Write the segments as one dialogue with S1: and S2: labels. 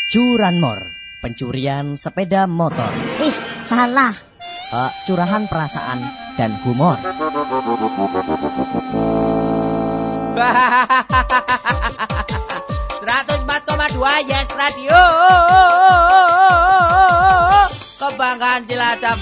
S1: Curanmor, pencurian sepeda motor.
S2: Ih, salah.
S1: Curahan perasaan dan humor.
S3: 104,2 Yes Radio. Kebanggaan Cilacap.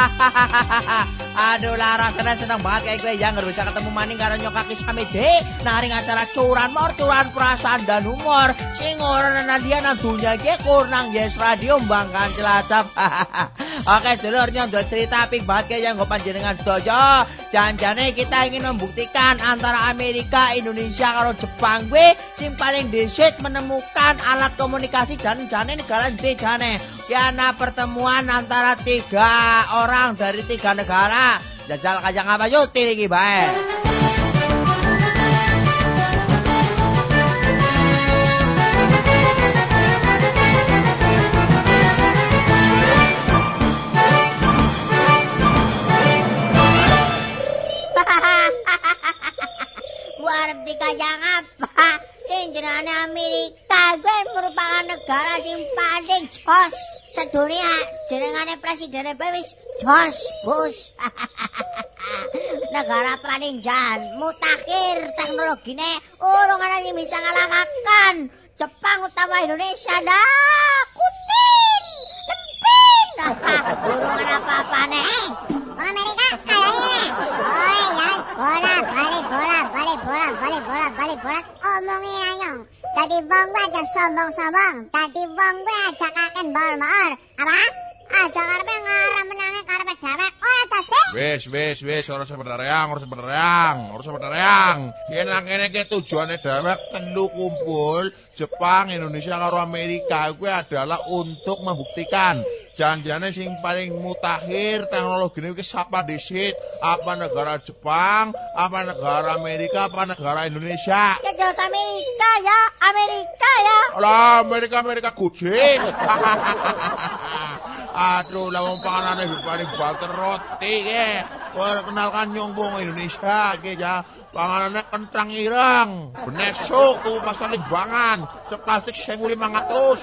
S3: Aduh lah, rasanya senang banget kayak gue yang bisa ketemu maning karo nyokaki samede naring acara curanmor, curahan perasaan dan humor. Sing ora dia nang dunya iki kurang Yes Radio Kebanggaan Cilacap. Oke, dulur nyondol cerita apik banget kayak yang gue panjenengan sedoyo. Janjane kita ingin membuktikan antara Amerika, Indonesia karo Jepang gue sing paling dhisik menemukan alat komunikasi jane negara ndi jane. Yana pertemuan antara 3 orang dari 3 negara. Jajal kajang apa yuk tiliki bae.
S2: Buat dikajang apa? Sing jenenge Amerika gue merupakan negara sing paling jos sedunia. Jenengane presiden wis George Bush. Negara paling jan mutakhir teknologine urung ana sing bisa ngalahaken Jepang utawa Indonesia. Dah kutin lempin. Urung ana apa-apane. Amerika kayaknya. Oh ya, bola. Omongin aja. Tadi bang gue aja sombong. Tadi bang gue aja kaken bal-bal. Apa? Aja karepe ngarep menange karepe dhewek ora tadi.
S4: Wis, ora sembarang. Yen nang kene iki tujuane dhewek telu kumpul, Jepang, Indonesia karo Amerika kuwi adalah untuk membuktikan janjane sing paling mutakhir teknologine iki sapa dhisik, apa negara Jepang, apa negara Amerika, apa negara Indonesia.
S2: Ya jelas Amerika ya.
S4: Lah Amerika gojis. Aduh, lawan panganane paling banter roti ke. Ora kenalkan nyongbong Indonesia ke ya. Panganane kentang ireng, benesuk tuh pasar Libangan, seplastik 1.500.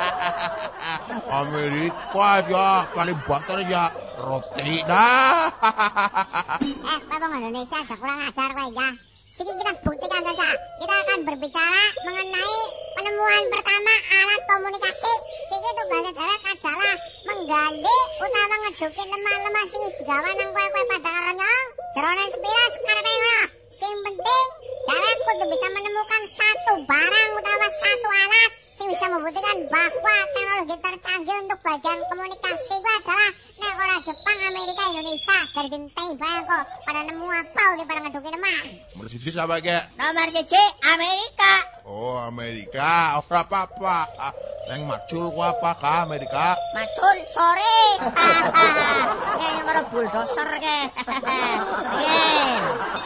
S4: Amerika ya paling banter ya roti dah.
S2: Babang Indonesia aja kurang ajar kowe ya. Sini kita buktikan saja. Kita akan berbicara mengenai penemuan pertama alat komunikasi. Sini tugasnya dhewek adalah menggali utawa ngeduki lemah-lemah sing digawe nang kowe-kowe pada karo nyong. Jerone sepiras karepe ngono. Sing penting dhewek kudu bisa menemukan satu barang utawa satu alat sing bisa membuktikan bahwa teknologi tercanggih untuk bagian komunikasi itu adalah nek ora Jepang, Amerika, Indonesia. Dari genteng bae kok pada nemu apa udah pada ngeduki lemah.
S4: Nomor 1 siapa ge?
S2: Nomor 1 Amerika.
S4: Oh, Amerika. Ora apa-apa. Neng macul ku apa ka Amerika?
S2: Macul sore. Kayaknya karo bulldozer ke. Yen.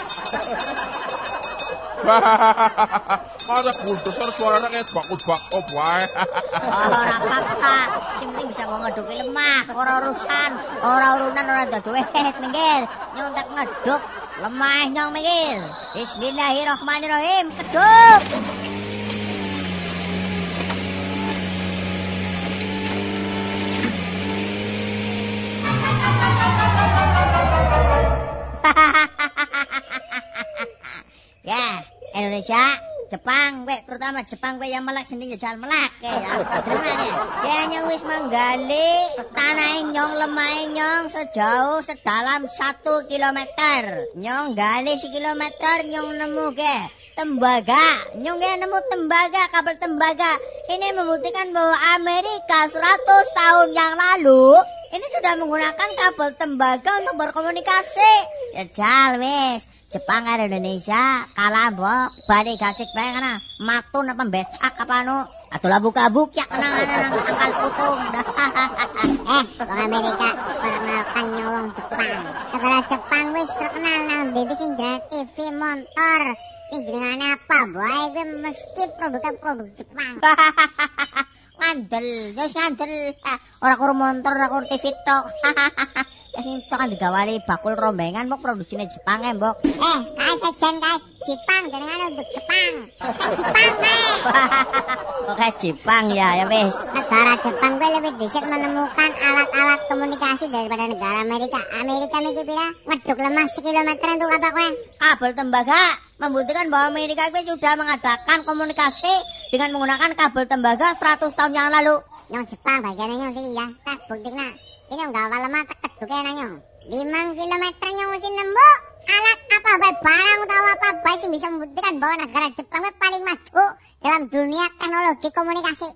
S4: Masa bulldozer suaranya kayak bakut-bakut wae.
S2: Ora apa-apa. Sing penting bisa ngeduki lemah, ora urusan, ora urunan, ora daduwet minggir. Nyontek ngeduk lemah nyong minggir. Bismillahirrahmanirrahim. Keduk. Ya, Indonesia, Jepang, terutama Jepang yang melak sendiri jalan melak ya. Dengar ya. Dia nyong wis menggali tanah nyong lemah nyong sejauh sedalam 1 kilometer. Nyong gali 1 kilometer nyong nemu ke tembaga. Nyong nemu tembaga, kabel tembaga. Ini membuktikan bahwa Amerika 100 tahun yang lalu ini sudah menggunakan kabel tembaga untuk berkomunikasi. Ya jal wis. Jepang karo Indonesia kalah mbok bali gasik bae kana matun apa becak apa anu atulah buka-buk ya kena sangkal putung. Wong Amerika perkenalkan nyolong Jepang. Negara Jepang wis terkenal nang BBC sing TV motor sing jenengane apa bae kuwi mesti produk Jepang. Ngandel, wis ngandel. Ora kur motor, ora kur TV tok. sing tekan digawani bakul rombengan mbok produksine Jepang mbok. Kae sejen kae Jepang jenengan untuk Jepang. Jepang kae. Oke Jepang ya wis. Negara Jepang kuwi lebih dhisik menemukan alat-alat komunikasi daripada negara Amerika. Amerika niki pira? Ngeduk lemah sekilometer untuk apa kowe? Kabel tembaga. Membuktikan bahwa Amerika itu sudah mengadakan komunikasi dengan menggunakan kabel tembaga 100 tahun yang lalu. Nyong Jepang bagiannya nyong sih ya. Tak buktinya. Ini nyong gak lemah teket dukenya nyong. 5 kilometer nyong mesti nemu alat apa baik barang atau apa baik sih bisa membuktikan bahwa negara Jepang itu paling maju dalam dunia teknologi komunikasi.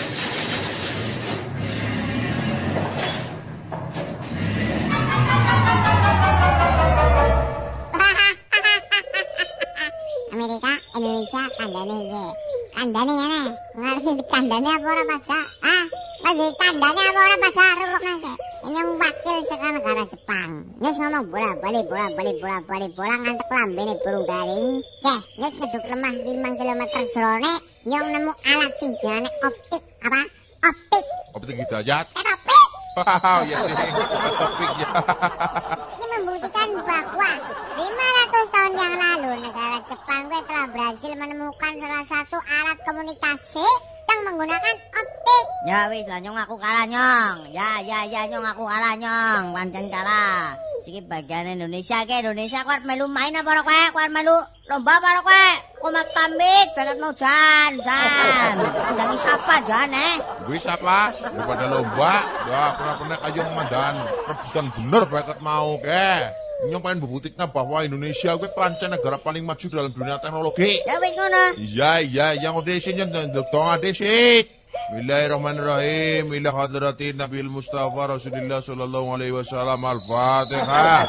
S2: Amerika, Indonesia, kandane ye. Kandane ya nih. Ngerti kandane apa ora pada? Lagi kandane apa ora pada rukune ke. Ini wakil saka negara Jepang. Nyus ngomong bola-bali ngantek lambene burung garing. Nyus ngeduk lemah 5 km jerone, nyong nemu alat sing jenenge optik. Apa? Optik.
S4: Optik hidayat.
S2: Optik.
S4: Wow, ya sih. Topik ya.
S2: Ini membuktikan bahwa 500 tahun yang lalu negara Jepang telah berhasil menemukan salah satu alat komunikasi yang menggunakan optik. Ya wis lah nyong aku kalah nyong. Ya nyong aku kalah nyong. Pancen kalah. Siki bagian Indonesia ke Indonesia kuat melu main apa ora kowe? Kuat melu lomba apa ora kowe? Komat kamit banget mau jan. Undangi siapa jan
S4: Gue siapa? Daripada lomba, ya pernah kayong mandan rebutan bener banget mau ke. Nyong pengen buktikan bahwa Indonesia gue pancen negara paling maju dalam dunia teknologi.
S2: Ya wis ngono.
S4: Iya, yang udah isinya dong adesik. Bismillahirrahmanirrahim. Ila hadratin Nabil Mustafa Rasulullah sallallahu alaihi wasallam. Al-Fatihah.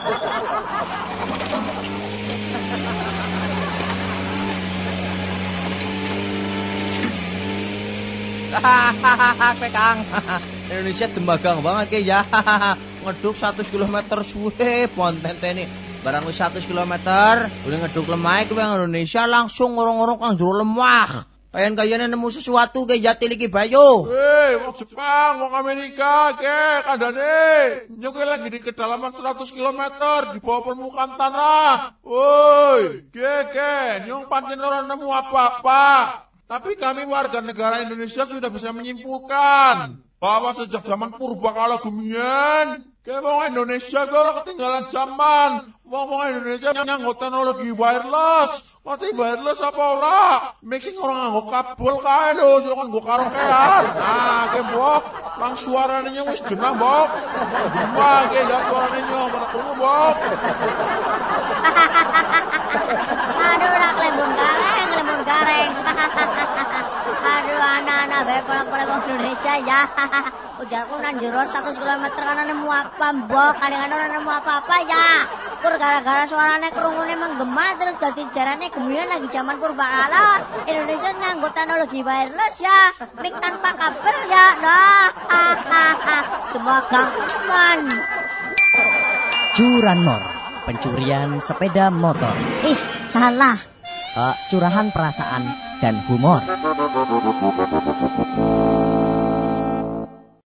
S3: Hahaha, Kang. Indonesia tembagang banget ke ya. Ngeduk 100 km suwe pontentene. Barang wis 100 km, udah ngeduk lemah ke Indonesia langsung ngorong-ngorong kang jero lemah. Kayane nemu sesuatu ke jati lagi bayo.
S4: Wong Jepang, wong Amerika, ke kandane. Nyok lagi di kedalaman 100 km di bawah permukaan tanah. Woi, ke, nyong pancen ora nemu apa-apa. Tapi kami warga negara Indonesia sudah bisa menyimpulkan bahwa sejak zaman purbakala gumian, wong Indonesia ora ketinggalan zaman. Wong Indonesia nyanggo teknologi wireless. Ngerti wireless apa ora? Mixing orang nganggo kabel kae lho, sok nganggo karaokean. Nah, ke mbok, lang suarane wis genah, mbok. Gemah ke dak suarane nyong ora krungu, mbok.
S2: Aduh, nak lembung gareng. Aduh, anak-anak bae pola-pola Indonesia ya. Ujarku nang jero 100 km kana nemu apa, mbok. Kadang-kadang ora nemu apa-apa ya. Kur gara-gara suarane krungune menggema terus dadi jarane gemian lagi zaman purbakala. Indonesia nganggo teknologi wireless ya. Mic tanpa kabel ya. Nah, semoga teman.
S1: Curanmor, pencurian sepeda motor.
S2: Salah.
S1: Curahan perasaan dan humor.